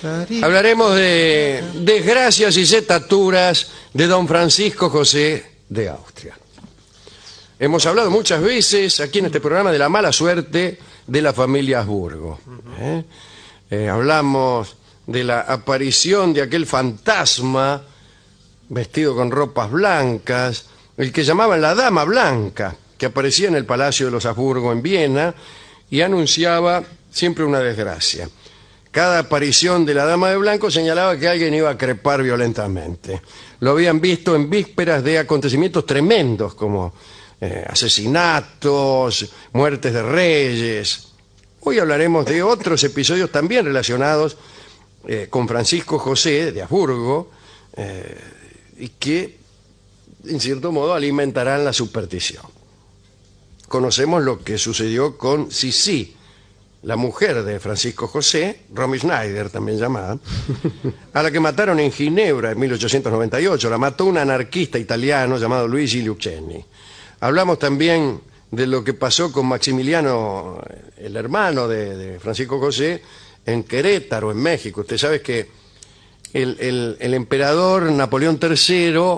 Hablaremos de desgracias y setaturas de don Francisco José de Austria. Hemos hablado muchas veces aquí en este programa de la mala suerte de la familia Habsburgo. Hablamos de la aparición de aquel fantasma vestido con ropas blancas, el que llamaban la Dama Blanca, que aparecía en el Palacio de los Habsburgo en Viena y anunciaba siempre una desgracia. Cada aparición de la Dama de Blanco señalaba que alguien iba a crepar violentamente. Lo habían visto en vísperas de acontecimientos tremendos como asesinatos, muertes de reyes. Hoy hablaremos de otros episodios también relacionados con Francisco José de Habsburgo y que, en cierto modo, alimentarán la superstición. Conocemos lo que sucedió con Sissi, la mujer de Francisco José, Romy Schneider también llamada, a la que mataron en Ginebra en 1898. La mató un anarquista italiano llamado Luigi Lucheni. Hablamos también de lo que pasó con Maximiliano, el hermano de Francisco José, en Querétaro, en México. Usted sabe que el emperador Napoleón III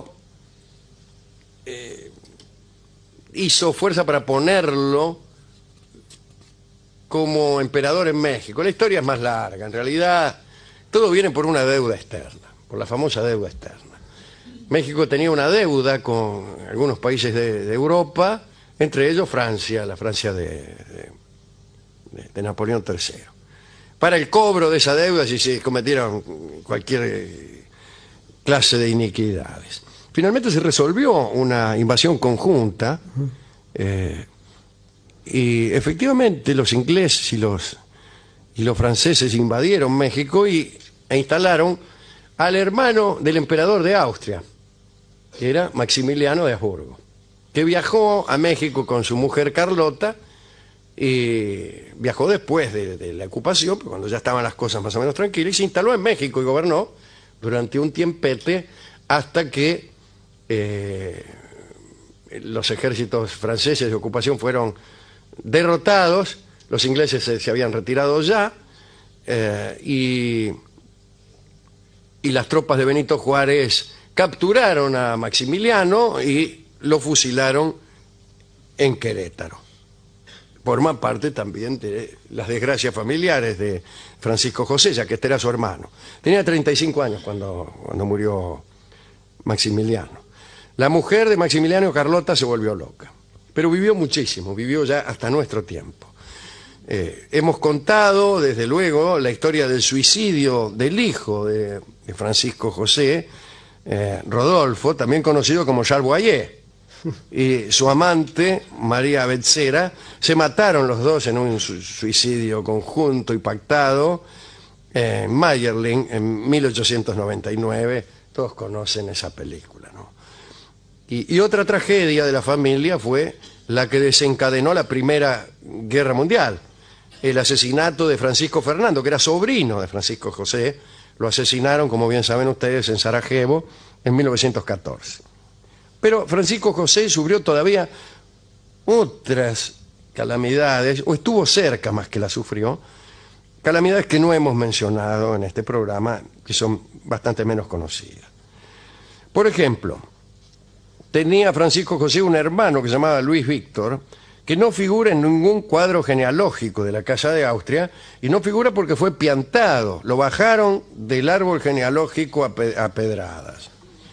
hizo fuerza para ponerlo como emperador en México. La historia es más larga. En realidad, todo viene por una deuda externa, por la famosa deuda externa. México tenía una deuda con algunos países de Europa, entre ellos Francia, la Francia de Napoleón III. Para el cobro de esa deuda, si se cometieron cualquier clase de iniquidades. Finalmente se resolvió una invasión conjunta y efectivamente los ingleses y los franceses invadieron México e instalaron al hermano del emperador de Austria, que era Maximiliano de Habsburgo, que viajó a México con su mujer Carlota y viajó después de la ocupación, cuando ya estaban las cosas más o menos tranquilas, y se instaló en México y gobernó durante un tiempete hasta que los ejércitos franceses de ocupación fueron derrotados, los ingleses se habían retirado ya y las tropas de Benito Juárez capturaron a Maximiliano y lo fusilaron en Querétaro. Forma parte también de las desgracias familiares de Francisco José, ya que este era su hermano. Tenía 35 años cuando murió Maximiliano. La mujer de Maximiliano, Carlota, se volvió loca, pero vivió muchísimo, vivió ya hasta nuestro tiempo. Hemos contado, desde luego, la historia del suicidio del hijo de Francisco José, Rodolfo, también conocido como Charles Boyer, y su amante, María Betzera. Se mataron los dos en un suicidio conjunto y pactado en Mayerling en 1899. Todos conocen esa película, ¿no? Y otra tragedia de la familia fue la que desencadenó la Primera Guerra Mundial, el asesinato de Francisco Fernando, que era sobrino de Francisco José. Lo asesinaron, como bien saben ustedes, en Sarajevo en 1914. Pero Francisco José sufrió todavía otras calamidades, o estuvo cerca más que la sufrió, calamidades que no hemos mencionado en este programa, que son bastante menos conocidas. Por ejemplo, tenía Francisco José un hermano que se llamaba Luis Víctor, que no figura en ningún cuadro genealógico de la Casa de Austria, y no figura porque fue piantado. Lo bajaron del árbol genealógico a pedradas.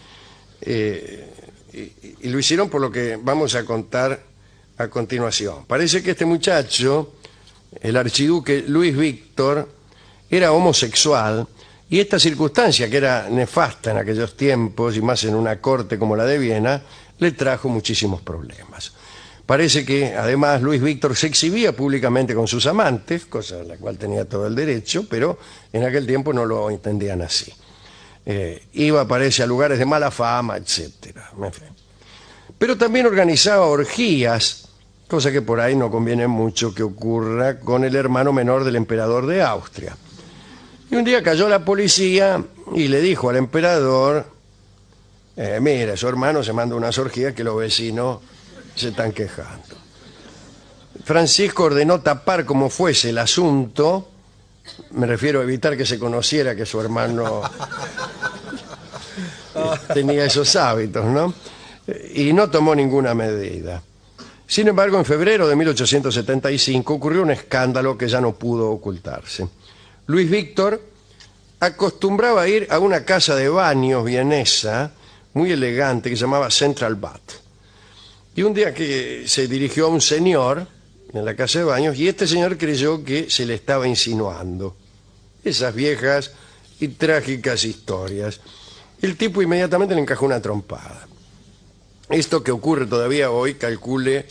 Y lo hicieron por lo que vamos a contar a continuación. Parece que este muchacho, el archiduque Luis Víctor, era homosexual, y esta circunstancia, que era nefasta en aquellos tiempos, y más en una corte como la de Viena, le trajo muchísimos problemas. Parece que, además, Luis Víctor se exhibía públicamente con sus amantes, cosa a la cual tenía todo el derecho, pero en aquel tiempo no lo entendían así. Iba, parece, a lugares de mala fama, etc. Pero también organizaba orgías, cosa que por ahí no conviene mucho que ocurra con el hermano menor del emperador de Austria. Y un día cayó la policía y le dijo al emperador: mira, su hermano se manda unas orgías que los vecinos se están quejando. Francisco ordenó tapar como fuese el asunto Me refiero a evitar que se conociera que su hermano tenía esos hábitos, ¿no? Y no tomó ninguna medida. Sin embargo, en febrero de 1875 ocurrió un escándalo que ya no pudo ocultarse. Luis Víctor acostumbraba a ir a una casa de baños vienesa muy elegante que se llamaba Central Bath. Y un día que se dirigió a un señor en la casa de baños y este señor creyó que se le estaba insinuando esas viejas y trágicas historias. El tipo inmediatamente le encajó una trompada. Esto que ocurre todavía hoy, calcule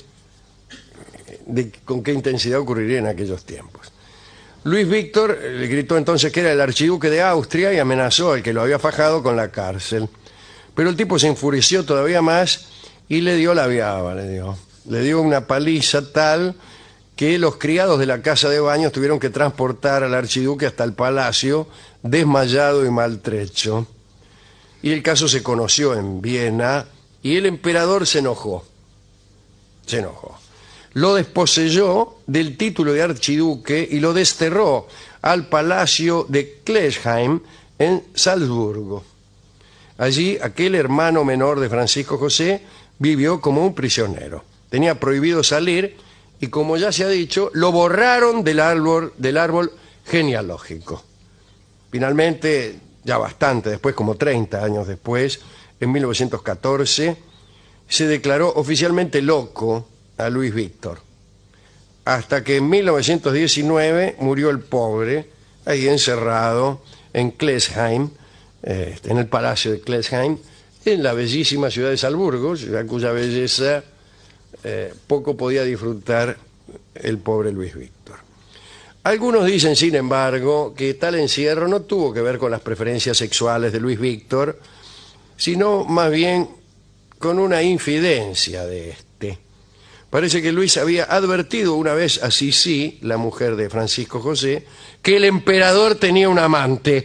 con qué intensidad ocurriría en aquellos tiempos. Luis Víctor le gritó entonces que era el archiduque de Austria y amenazó al que lo había fajado con la cárcel. Pero el tipo se enfureció todavía más y le dio la viaba, le dio una paliza tal que los criados de la casa de baños tuvieron que transportar al archiduque hasta el palacio, desmayado y maltrecho. Y el caso se conoció en Viena y el emperador se enojó. Se enojó. Lo desposeyó del título de archiduque y lo desterró al palacio de Klesheim en Salzburgo. Allí aquel hermano menor de Francisco José vivió como un prisionero. Tenía prohibido salir y, como ya se ha dicho, lo borraron del árbol genealógico. Finalmente, ya bastante después, como 30 años después, en 1914, se declaró oficialmente loco a Luis Víctor. Hasta que en 1919 murió el pobre, ahí encerrado en Klesheim, en el palacio de Klesheim, en la bellísima ciudad de Salzburgo, ciudad cuya belleza poco podía disfrutar el pobre Luis Víctor. Algunos dicen, sin embargo, que tal encierro no tuvo que ver con las preferencias sexuales de Luis Víctor, sino más bien con una infidencia de este. Parece que Luis había advertido una vez a Sisi, la mujer de Francisco José, que el emperador tenía un amante.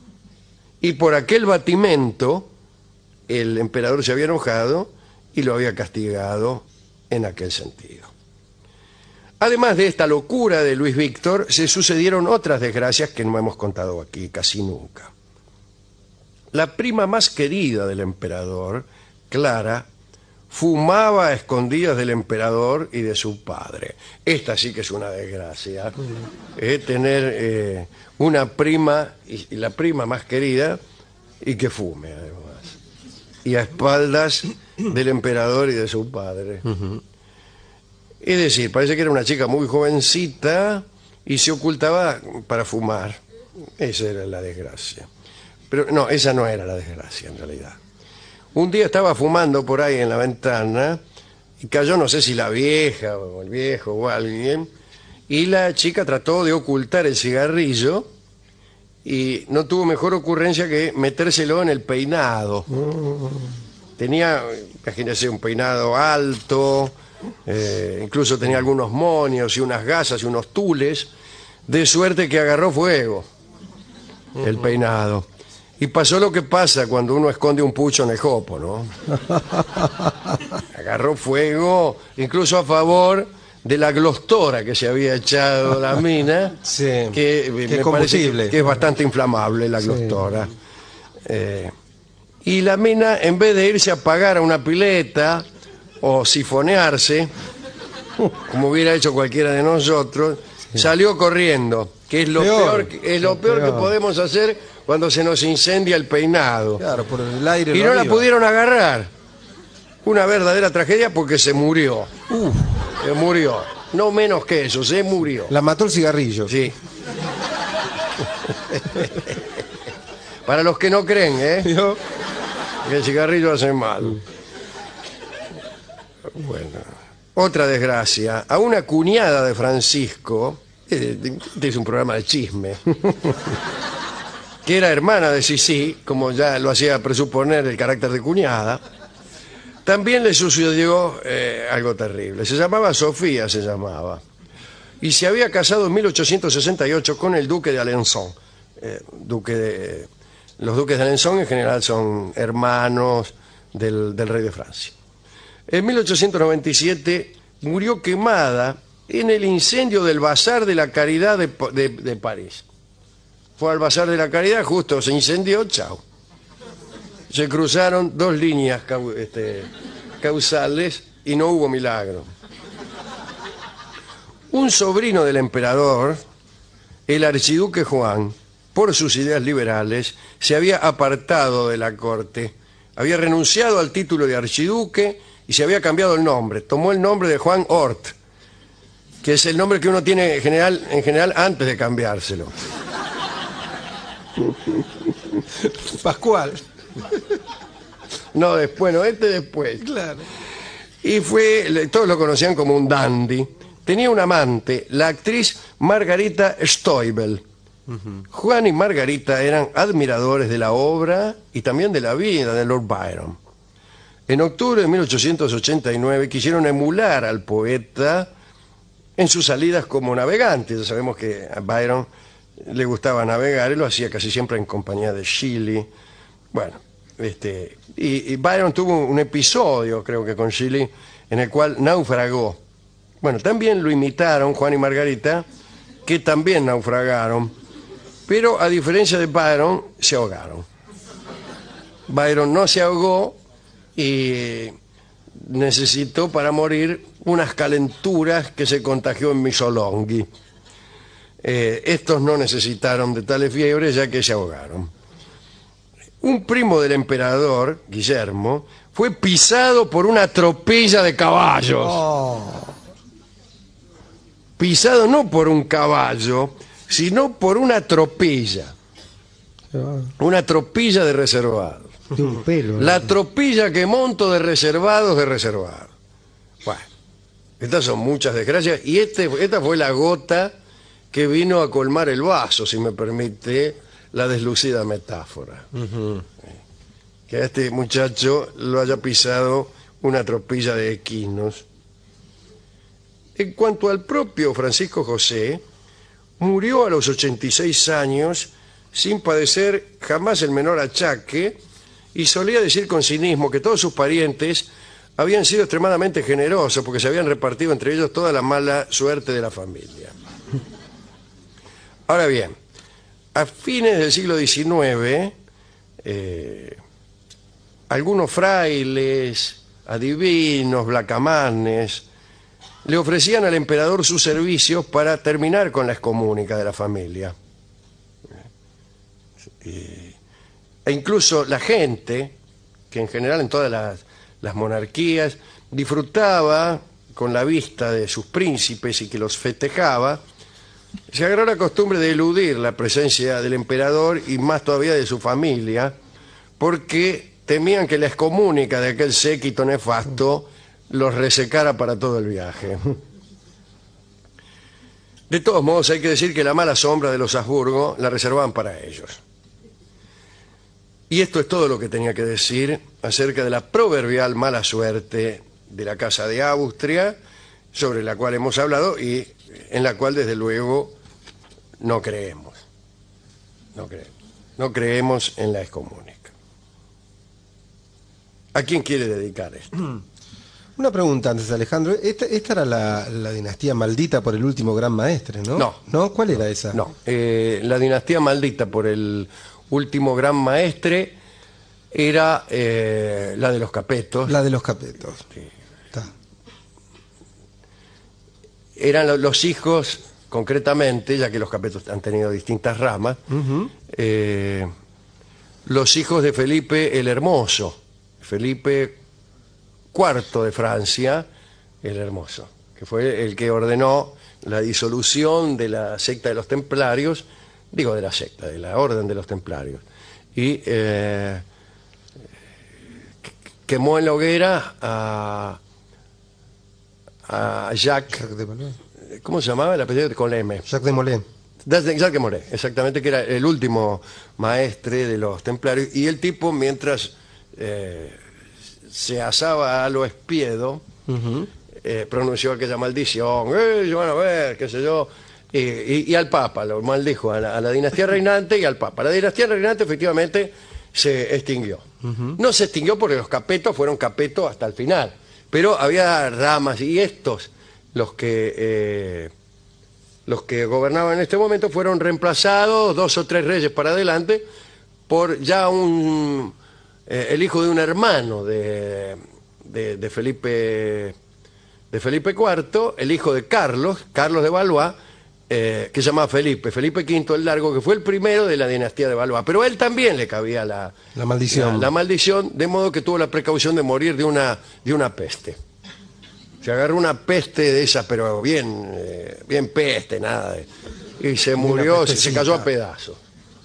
Y por aquel batimento, el emperador se había enojado y lo había castigado en aquel sentido. Además de esta locura de Luis Víctor, se sucedieron otras desgracias que no hemos contado aquí casi nunca. La prima más querida del emperador, Clara, fumaba a escondidas del emperador y de su padre. Esta sí que es una desgracia. Tener una prima, y la prima más querida, y que fume además. Y a espaldas del emperador y de su padre. Es decir, parece que era una chica muy jovencita y se ocultaba para fumar. Esa era la desgracia. Pero no, esa no era la desgracia en realidad. Un día estaba fumando por ahí en la ventana y cayó, no sé si la vieja o el viejo o alguien, y la chica trató de ocultar el cigarrillo y no tuvo mejor ocurrencia que metérselo en el peinado. Tenía, imagínense, un peinado alto, incluso tenía algunos moños y unas gasas y unos tules, de suerte que agarró fuego el peinado. Y pasó lo que pasa cuando uno esconde un pucho en el jopo, ¿no? Agarró fuego, incluso a favor de la glostora que se había echado la mina, sí, que me parece que es bastante inflamable la glostora. Sí. Y la mina, en vez de irse a pagar a una pileta o sifonearse, como hubiera hecho cualquiera de nosotros, sí, salió corriendo, que es lo peor que podemos hacer cuando se nos incendia el peinado. Claro, por el aire. Y no la pudieron agarrar. Una verdadera tragedia porque se murió. Se murió. No menos que eso, se murió. La mató el cigarrillo. Sí. Para los que no creen, que el cigarrillo hace mal. Bueno. Otra desgracia. A una cuñada de Francisco, este es un programa de chisme, que era hermana de Sisi, como ya lo hacía presuponer el carácter de cuñada, también le sucedió algo terrible. Se llamaba Sofía, y se había casado en 1868 con el duque de Alençon. Los duques de Alençon en general son hermanos del rey de Francia. En 1897 murió quemada en el incendio del Bazar de la Caridad de París. fue al Bazar de la Caridad, justo se incendió, chao. Se cruzaron dos líneas causales y no hubo milagro. Un sobrino del emperador, el archiduque Juan, por sus ideas liberales, se había apartado de la corte, había renunciado al título de archiduque y se había cambiado el nombre. Tomó el nombre de Juan Hort, que es el nombre que uno tiene en general antes de cambiárselo. Pascual. No, después, no, después. Claro. Y todos lo conocían como un dandy. Tenía una amante, la actriz Margarita Stoibel. Juan y Margarita eran admiradores de la obra y también de la vida de Lord Byron. En octubre de 1889 quisieron emular al poeta en sus salidas como navegante. Ya sabemos que a Byron le gustaba navegar y lo hacía casi siempre en compañía de Shelley. Bueno, y Byron tuvo un episodio, creo que con Shelley, en el cual naufragó. Bueno, también lo imitaron Juan y Margarita, que también naufragaron, pero a diferencia de Byron, se ahogaron. Byron no se ahogó y necesitó para morir unas calenturas que se contagió en Missolonghi. Estos no necesitaron de tales fiebres ya que se ahogaron. Un primo del emperador, Guillermo, fue pisado por una tropilla de caballos. Oh. Pisado no por un caballo, sino por una tropilla. Una tropilla de reservados. De un pelo. La tropilla que monto de reservados de reservados. Bueno, estas son muchas desgracias y esta fue la gota que vino a colmar el vaso, si me permite la deslucida metáfora. Que a este muchacho lo haya pisado una tropilla de equinos. En cuanto al propio Francisco José, murió a los 86 años sin padecer jamás el menor achaque y solía decir con cinismo que todos sus parientes habían sido extremadamente generosos porque se habían repartido entre ellos toda la mala suerte de la familia. Ahora bien, a fines del siglo XIX, algunos frailes, adivinos, blacamanes, le ofrecían al emperador sus servicios para terminar con la excomunica de la familia. E incluso la gente, que en general en todas las monarquías disfrutaba con la vista de sus príncipes y que los festejaba, se agarró la costumbre de eludir la presencia del emperador y más todavía de su familia, porque temían que la excomunica de aquel séquito nefasto los resecara para todo el viaje. De todos modos, hay que decir que la mala sombra de los Habsburgo la reservaban para ellos. Y esto es todo lo que tenía que decir acerca de la proverbial mala suerte de la Casa de Austria, sobre la cual hemos hablado y en la cual, desde luego, no creemos. No creemos en la excomunica. ¿A quién quiere dedicar esto? Una pregunta antes, Alejandro. Esta era la dinastía maldita por el último gran maestre, ¿no? No. ¿No? ¿Cuál era esa? No, la dinastía maldita por el último gran maestre era la de los Capetos. La de los Capetos. Sí. Está. Eran los hijos, concretamente, ya que los Capetos han tenido distintas ramas, los hijos de Felipe el Hermoso, Felipe IV de Francia, el Hermoso, que fue el que ordenó la disolución de la secta de los templarios, digo de la orden de los templarios, y quemó en la hoguera a Jacques de Molay. ¿Cómo se llamaba? El apellido con la M. Jacques de Molay. Jacques de Molay, exactamente, que era el último maestre de los templarios, y el tipo, mientras se asaba a lo espiedo, pronunció aquella maldición, van a ver, qué sé yo, y al Papa, lo maldijo a la dinastía reinante y al Papa. La dinastía reinante efectivamente se extinguió. No se extinguió porque los Capetos fueron Capetos hasta el final, pero había ramas y estos, los que los que gobernaban en este momento fueron reemplazados 2 o 3 reyes para adelante por ya el hijo de un hermano de Felipe IV, el hijo de Carlos de Valois, que se llamaba Felipe V el Largo, que fue el primero de la dinastía de Valois. Pero a él también le cabía la maldición. La maldición, de modo que tuvo la precaución de morir de una peste. Se agarró una peste de esas, pero bien peste, nada. Y se murió, se cayó a pedazos.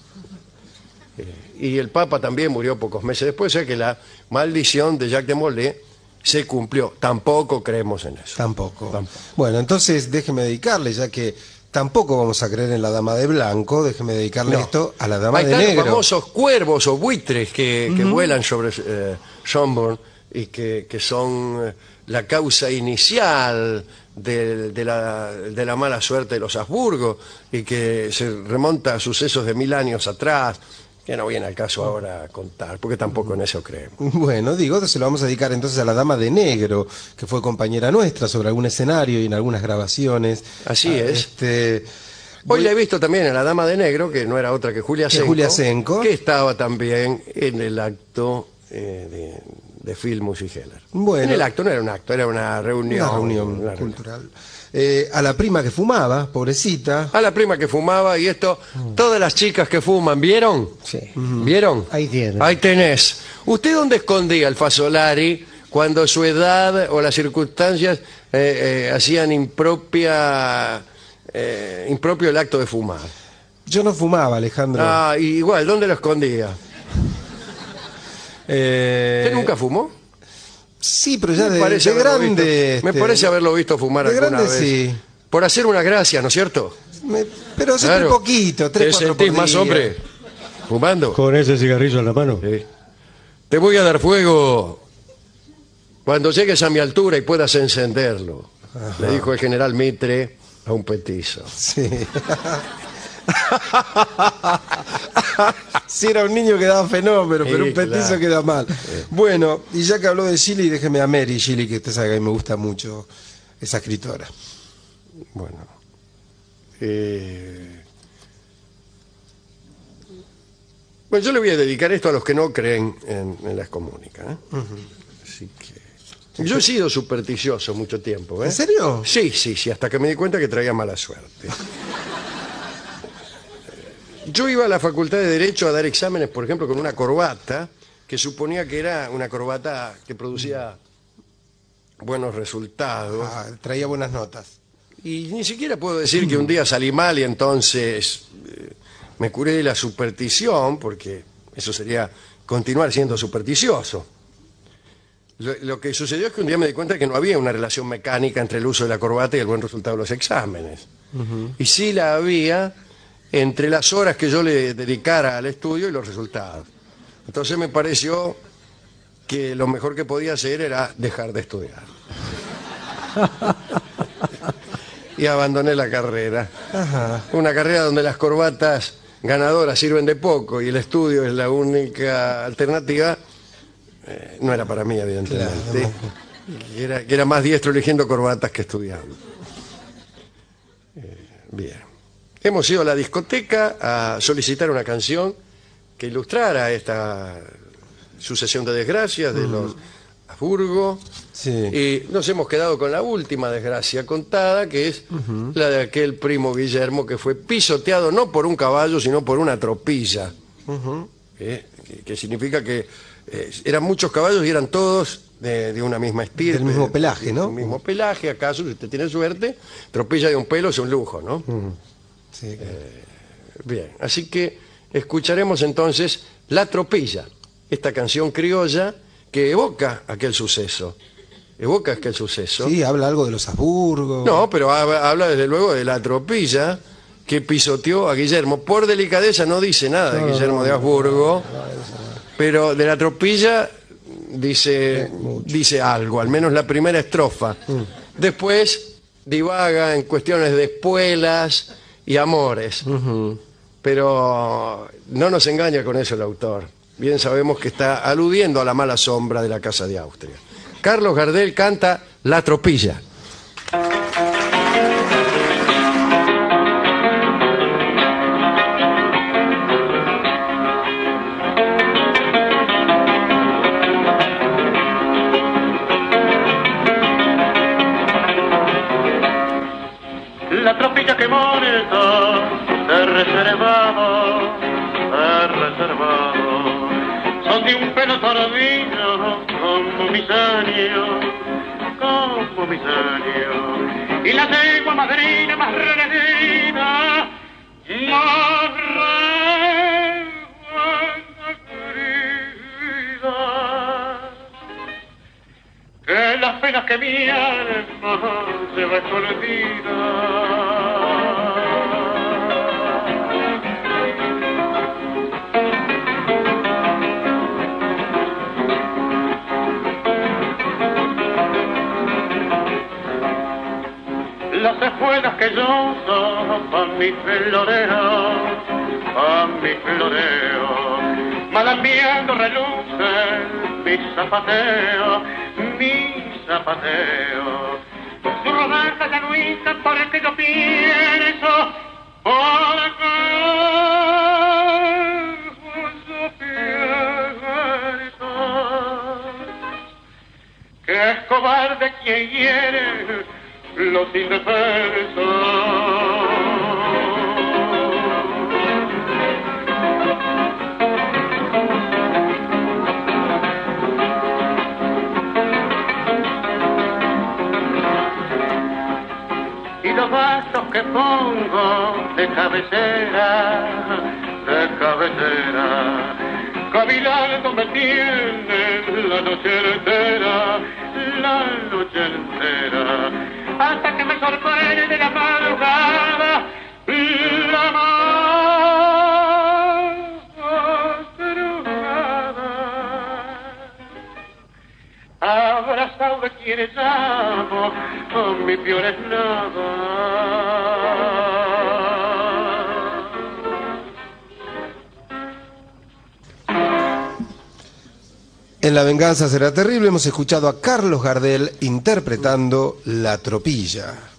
Y el Papa también murió pocos meses después, o sea que la maldición de Jacques de Molay se cumplió. Tampoco creemos en eso. Tampoco. Bueno, entonces déjeme dedicarle, ya que tampoco vamos a creer en la dama de blanco, déjeme dedicarle esto a la dama de negro. Hay los famosos cuervos o buitres que vuelan sobre Schönborn y que son la causa inicial de la mala suerte de los Habsburgo y que se remonta a sucesos de 1000 años atrás, que no viene al caso ahora contar, porque tampoco en eso creemos. Bueno, se lo vamos a dedicar entonces a la dama de negro, que fue compañera nuestra sobre algún escenario y en algunas grabaciones. Así es. Hoy la he visto también a la dama de negro, que no era otra que Julia Senko, que estaba también en el acto de Filmus y Heller. Bueno, en el acto, no era un acto, era una reunión cultural. A la prima que fumaba, pobrecita. A la prima que fumaba, y esto, todas las chicas que fuman, ¿vieron? Sí. ¿Vieron? Ahí tiene. Ahí tenés. ¿Usted dónde escondía el Fasolari cuando su edad o las circunstancias hacían impropio el acto de fumar? Yo no fumaba, Alejandro. Ah, igual, ¿dónde lo escondía? ¿Usted nunca fumó? Sí, pero ya de grande. Me parece haberlo visto fumar de alguna grande, vez. Sí. Por hacer una gracia, ¿no es cierto? Pero siempre Claro. poquito, 3, 4 ¿Te sentís por más día. hombre fumando? Con ese cigarrillo en la mano. Sí. Te voy a dar fuego cuando llegues a mi altura y puedas encenderlo. Ajá. Le dijo el general Mitre a un petizo. Sí. Si era un niño quedaba fenómeno, pero un petizo claro. queda mal. Bueno, y ya que habló de Shelley, déjeme a Mary Shelley, que usted sabe que a mí me gusta mucho esa escritora. Bueno. Bueno, yo le voy a dedicar esto a los que no creen en la excomúnica. Así que... Yo he sido supersticioso mucho tiempo. ¿En serio? Sí, hasta que me di cuenta que traía mala suerte. Yo iba a la Facultad de Derecho a dar exámenes, por ejemplo, con una corbata que suponía que era una corbata que producía buenos resultados. Traía buenas notas. Y ni siquiera puedo decir que un día salí mal y entonces me curé de la superstición, porque eso sería continuar siendo supersticioso. Lo que sucedió es que un día me di cuenta que no había una relación mecánica entre el uso de la corbata y el buen resultado de los exámenes. Y sí la había entre las horas que yo le dedicara al estudio y los resultados. Entonces me pareció que lo mejor que podía hacer era dejar de estudiar. Y abandoné la carrera. Ajá. Una carrera donde las corbatas ganadoras sirven de poco y el estudio es la única alternativa. No era para mí, evidentemente. Claro. Que era más diestro eligiendo corbatas que estudiando. Bien. Hemos ido a la discoteca a solicitar una canción que ilustrara esta sucesión de desgracias de los Habsburgo. Sí. Y nos hemos quedado con la última desgracia contada, que es la de aquel primo Guillermo que fue pisoteado no por un caballo, sino por una tropilla. Que significa que eran muchos caballos y eran todos de una misma estirpe. Del mismo pelaje, ¿no? Del mismo pelaje, acaso, si usted tiene suerte, tropilla de un pelo es un lujo, ¿no? Sí, claro. Bien, así que escucharemos entonces La Tropilla, esta canción criolla que evoca aquel suceso. Sí, habla algo de los Habsburgo. No, pero habla desde luego de la tropilla que pisoteó a Guillermo. Por delicadeza no dice nada de Guillermo de Habsburgo, pero de la tropilla dice algo, al menos la primera estrofa. Después divaga en cuestiones de espuelas y amores. Pero no nos engaña con eso el autor. Bien sabemos que está aludiendo a la mala sombra de la Casa de Austria. Carlos Gardel canta La Tropilla. corto, de reservado, son de un pelo tordillo como mis años, y la lengua madrina más renegida, más querida, que las penas que mi alma lleva escondida. Las espuelas que yo uso pa' mi floreo, malambiando relucen mi zapateo, su rodaja ya no hincha por el que yo pienso, que es cobarde quien hiere los indefensos. Y los vasos que pongo de cabecera, cavilando me tienen la noche entera, hasta que me sorprende de la madrugada, la madrugada, abrazado de quienes amo, con mi peor es nada. En La venganza será terrible hemos escuchado a Carlos Gardel interpretando La tropilla.